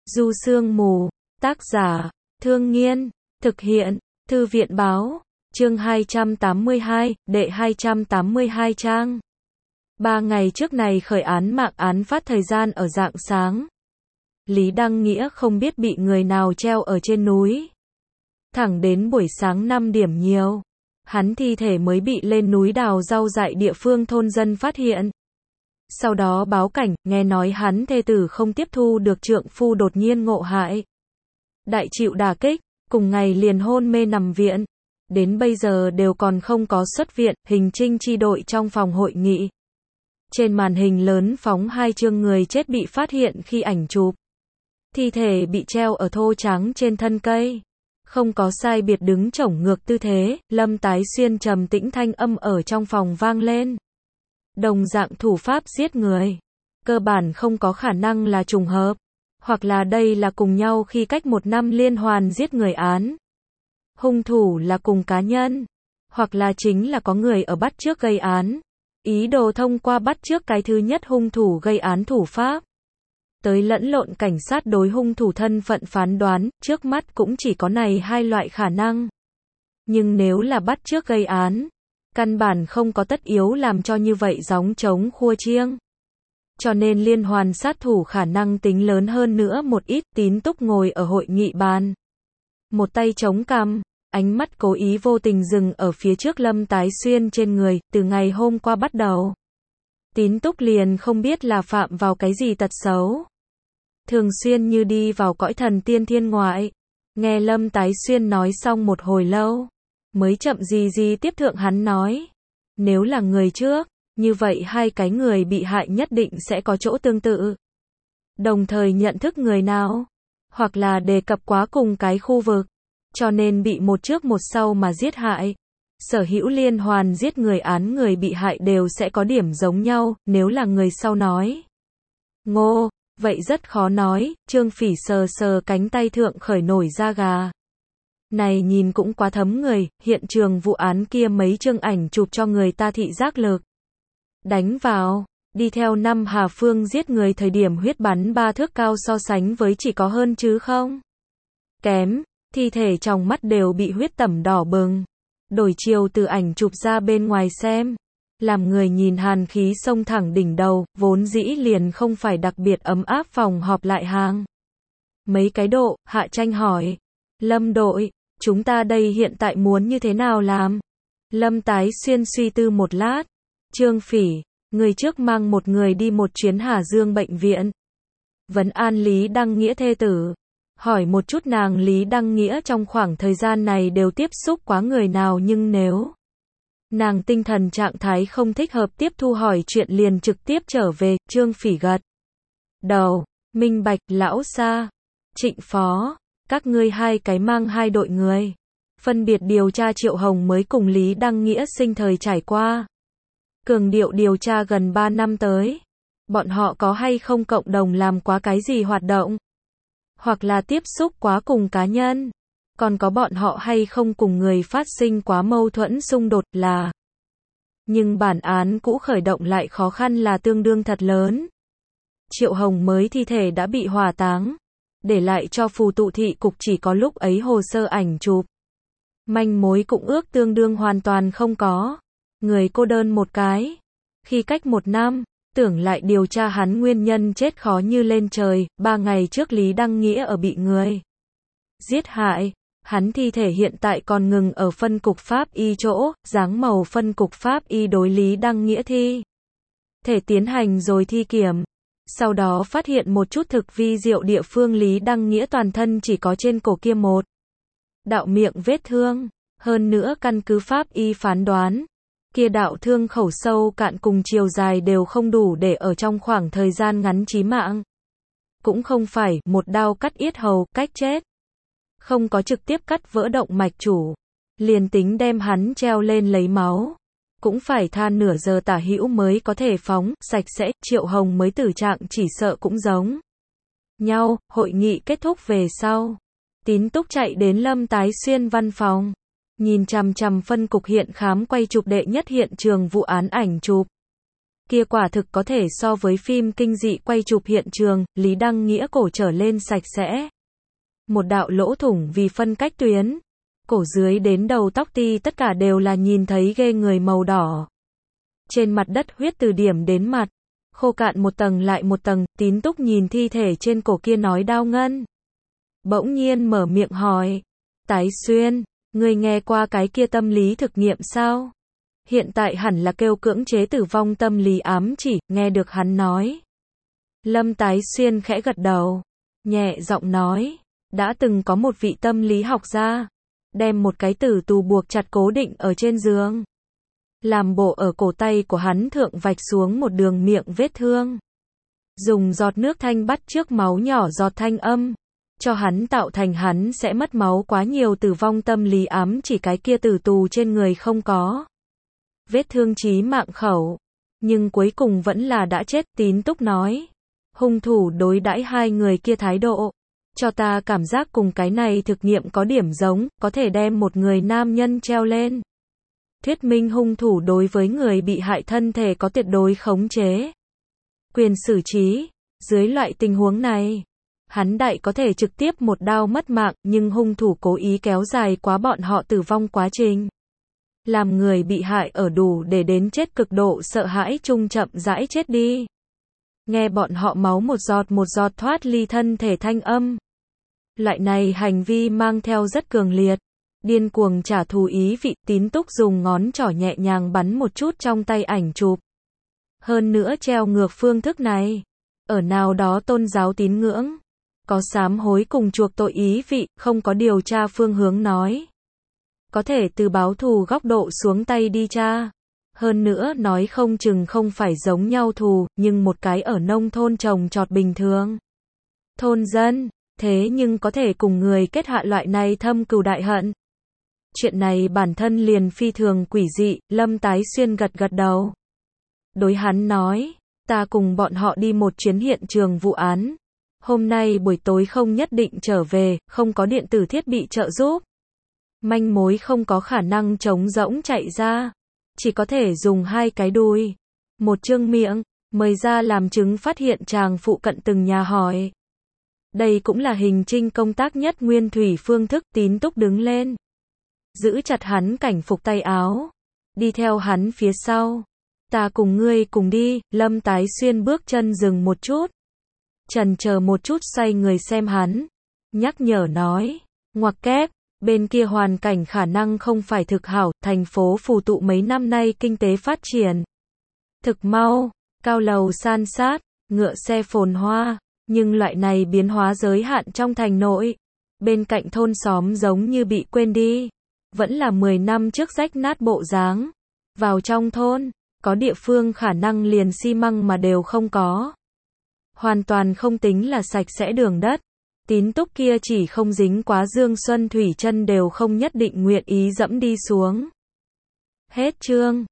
Du Sương Mù, tác giả, Thương Nghiên, thực hiện, Thư viện Báo, chương 282, đệ 282 trang. 3 ngày trước này khởi án mạng án phát thời gian ở rạng sáng. Lý Đăng Nghĩa không biết bị người nào treo ở trên núi. Thẳng đến buổi sáng 5 điểm nhiều, hắn thi thể mới bị lên núi đào rau dại địa phương thôn dân phát hiện. Sau đó báo cảnh, nghe nói hắn thê tử không tiếp thu được trượng phu đột nhiên ngộ hại. Đại chịu đả kích, cùng ngày liền hôn mê nằm viện. Đến bây giờ đều còn không có xuất viện, hình trinh chi đội trong phòng hội nghị. Trên màn hình lớn phóng 2 chương người chết bị phát hiện khi ảnh chụp. Thi thể bị treo ở thô trắng trên thân cây. Không có sai biệt đứng chổng ngược tư thế, Lâm Tái Xuyên trầm tĩnh thanh âm ở trong phòng vang lên. Đồng dạng thủ pháp giết người. Cơ bản không có khả năng là trùng hợp. Hoặc là đây là cùng nhau khi cách 1 năm liên hoàn giết người án. Hung thủ là cùng cá nhân. Hoặc là chính là có người ở bắt trước gây án. Ý đồ thông qua bắt trước cái thứ nhất hung thủ gây án thủ pháp. Tới lẫn lộn cảnh sát đối hung thủ thân phận phán đoán, trước mắt cũng chỉ có này 2 loại khả năng. Nhưng nếu là bắt trước gây án, căn bản không có tất yếu làm cho như vậy gióng trống khua chiêng. Cho nên liên hoàn sát thủ khả năng tính lớn hơn nữa một ít. Tín Túc ngồi ở hội nghị bàn. Một tay chống cằm, ánh mắt cố ý vô tình dừng ở phía trước Lâm Tái Xuyên trên người, từ ngày hôm qua bắt đầu. Tín Túc liền không biết là phạm vào cái gì tật xấu. Thường xuyên như đi vào cõi thần tiên thiên ngoại. Nghe Lâm Tái Xuyên nói xong một hồi lâu, mới chậm gì tiếp thượng hắn nói. Nếu là người trước, như vậy 2 cái người bị hại nhất định sẽ có chỗ tương tự. Đồng thời nhận thức người nào, hoặc là đề cập quá cùng cái khu vực, cho nên bị một trước một sau mà giết hại. Sở hữu liên hoàn giết người án người bị hại đều sẽ có điểm giống nhau, nếu là người sau nói. Ngô, vậy rất khó nói, Trương Phỉ sờ sờ cánh tay thượng khởi nổi da gà. Này nhìn cũng quá thấm người, hiện trường vụ án kia mấy chương ảnh chụp cho người ta thị giác lực. Đánh vào, đi theo năm Hà Phương giết người thời điểm huyết bắn 3 thước cao so sánh với chỉ có hơn chứ không? Kém, thi thể trong mắt đều bị huyết tẩm đỏ bừng. Đổi chiều từ ảnh chụp ra bên ngoài xem. Làm người nhìn hàn khí xông thẳng đỉnh đầu, vốn dĩ liền không phải đặc biệt ấm áp phòng họp lại hàng. Mấy cái độ, Hạ Tranh hỏi. Lâm đội, chúng ta đây hiện tại muốn như thế nào làm? Lâm Tái Xuyên suy tư một lát. Trương Phỉ, người trước mang một người đi một chuyến Hà Dương bệnh viện. Vấn an Lý Đăng Nghĩa thê tử. Hỏi một chút nàng Lý Đăng Nghĩa trong khoảng thời gian này đều tiếp xúc quá người nào, nhưng nếu nàng tinh thần trạng thái không thích hợp tiếp thu hỏi chuyện liền trực tiếp trở về. Trương Phỉ gật đầu, minh bạch. Lão Sa, Trịnh Phó, các ngươi 2 cái mang 2 đội người, phân biệt điều tra Triệu Hồng mới cùng Lý Đăng Nghĩa sinh thời trải qua. Cường điệu điều tra gần 3 năm tới. Bọn họ có hay không cộng đồng làm quá cái gì hoạt động? Hoặc là tiếp xúc quá cùng cá nhân? Còn có bọn họ hay không cùng người phát sinh quá mâu thuẫn xung đột là? Nhưng bản án cũ khởi động lại khó khăn là tương đương thật lớn. Triệu Hồng mới thi thể đã bị hỏa táng. Để lại cho phù tụ thị cục chỉ có lúc ấy hồ sơ ảnh chụp. Manh mối cũng ước tương đương hoàn toàn không có. Người cô đơn một cái. Khi cách 1 năm, tưởng lại điều tra hắn nguyên nhân chết khó như lên trời. 3 ngày trước Lý Đăng Nghĩa ở bị người giết hại. Hắn thi thể hiện tại còn ngừng ở phân cục pháp y chỗ, dáng màu phân cục pháp y đối Lý Đăng Nghĩa thi thể tiến hành rồi thi kiểm. Sau đó phát hiện một chút thực vi diệu địa phương. Lý Đăng Nghĩa toàn thân chỉ có trên cổ kia một đạo miệng vết thương. Hơn nữa căn cứ pháp y phán đoán, kia đạo thương khẩu sâu cạn cùng chiều dài đều không đủ để ở trong khoảng thời gian ngắn chí mạng. Cũng không phải một đao cắt yết hầu, cách chết. Không có trực tiếp cắt vỡ động mạch chủ. Liền tính đem hắn treo lên lấy máu, cũng phải tha nửa giờ tả hữu mới có thể phóng sạch sẽ. Triệu Hồng mới tử trạng chỉ sợ cũng giống nhau. Hội nghị kết thúc về sau, Tín Túc chạy đến Lâm Tái Xuyên văn phòng. Nhìn chằm chằm phân cục hiện khám quay chụp đệ nhất hiện trường vụ án ảnh chụp. Kia quả thực có thể so với phim kinh dị quay chụp hiện trường, Lý Đăng Nghĩa cổ trở lên sạch sẽ. Một đạo lỗ thủng vì phân cách tuyến. Cổ dưới đến đầu tóc ti tất cả đều là nhìn thấy ghê người màu đỏ. Trên mặt đất huyết từ điểm đến mặt. Khô cạn một tầng lại một tầng, Tín Túc nhìn thi thể trên cổ kia nói đau ngân. Bỗng nhiên mở miệng hỏi. Tái Xuyên, ngươi nghe qua cái kia tâm lý thực nghiệm sao? Hiện tại hẳn là kêu cưỡng chế tử vong tâm lý ám chỉ, nghe được hắn nói. Lâm Tái Xuyên khẽ gật đầu, nhẹ giọng nói, đã từng có một vị tâm lý học gia, đem một cái tử tù buộc chặt cố định ở trên giường. Làm bộ ở cổ tay của hắn thượng vạch xuống một đường miệng vết thương. Dùng giọt nước thanh bắt trước máu nhỏ giọt thanh âm. Cho hắn tạo thành hắn sẽ mất máu quá nhiều tử vong tâm lý ám chỉ cái kia tử tù trên người không có. Vết thương chí mạng khẩu. Nhưng cuối cùng vẫn là đã chết, Tín Túc nói. Hung thủ đối đãi hai người kia thái độ. Cho ta cảm giác cùng cái này thực nghiệm có điểm giống, có thể đem một người nam nhân treo lên. Thuyết minh hung thủ đối với người bị hại thân thể có tuyệt đối khống chế. Quyền xử trí. Dưới loại tình huống này, hắn đại có thể trực tiếp một đao mất mạng, nhưng hung thủ cố ý kéo dài quá bọn họ tử vong quá trình. Làm người bị hại ở đủ để đến chết cực độ sợ hãi chung chậm rãi chết đi. Nghe bọn họ máu một giọt thoát ly thân thể thanh âm. Loại này hành vi mang theo rất cường liệt, điên cuồng trả thù ý vị. Tín Túc dùng ngón trỏ nhẹ nhàng bắn một chút trong tay ảnh chụp. Hơn nữa treo ngược phương thức này, ở nào đó tôn giáo tín ngưỡng, có sám hối cùng chuộc tội ý vị, không có điều tra phương hướng nói. Có thể từ báo thù góc độ xuống tay đi tra. Hơn nữa nói không chừng không phải giống nhau thù, nhưng một cái ở nông thôn trồng trọt bình thường. Thôn dân, thế nhưng có thể cùng người kết hạ loại này thâm cừu đại hận. Chuyện này bản thân liền phi thường quỷ dị, Lâm Tái Xuyên gật gật đầu. Đối hắn nói, ta cùng bọn họ đi một chuyến hiện trường vụ án. Hôm nay buổi tối không nhất định trở về, không có điện tử thiết bị trợ giúp. Manh mối không có khả năng trống rỗng chạy ra. Chỉ có thể dùng hai cái đùi, một chương miệng, mời ra làm chứng phát hiện chàng phụ cận từng nhà hỏi. Đây cũng là hình trinh công tác nhất nguyên thủy phương thức. Tín Túc đứng lên, giữ chặt hắn cảnh phục tay áo, đi theo hắn phía sau. Ta cùng ngươi cùng đi. Lâm Tái Xuyên bước chân dừng một chút, chần chờ một chút xoay người xem hắn, nhắc nhở nói, ngoặc kép, bên kia hoàn cảnh khả năng không phải thực hảo, thành phố phù tụ mấy năm nay kinh tế phát triển thực mau, cao lầu san sát, ngựa xe phồn hoa, nhưng loại này biến hóa giới hạn trong thành nội. Bên cạnh thôn xóm giống như bị quên đi, vẫn là 10 năm trước rách nát bộ dáng. Vào trong thôn, có địa phương khả năng liền xi măng mà đều không có. Hoàn toàn không tính là sạch sẽ đường đất. Tín Túc kia chỉ không dính quá Dương Xuân Thủy chân đều không nhất định nguyện ý dẫm đi xuống. Hết chương.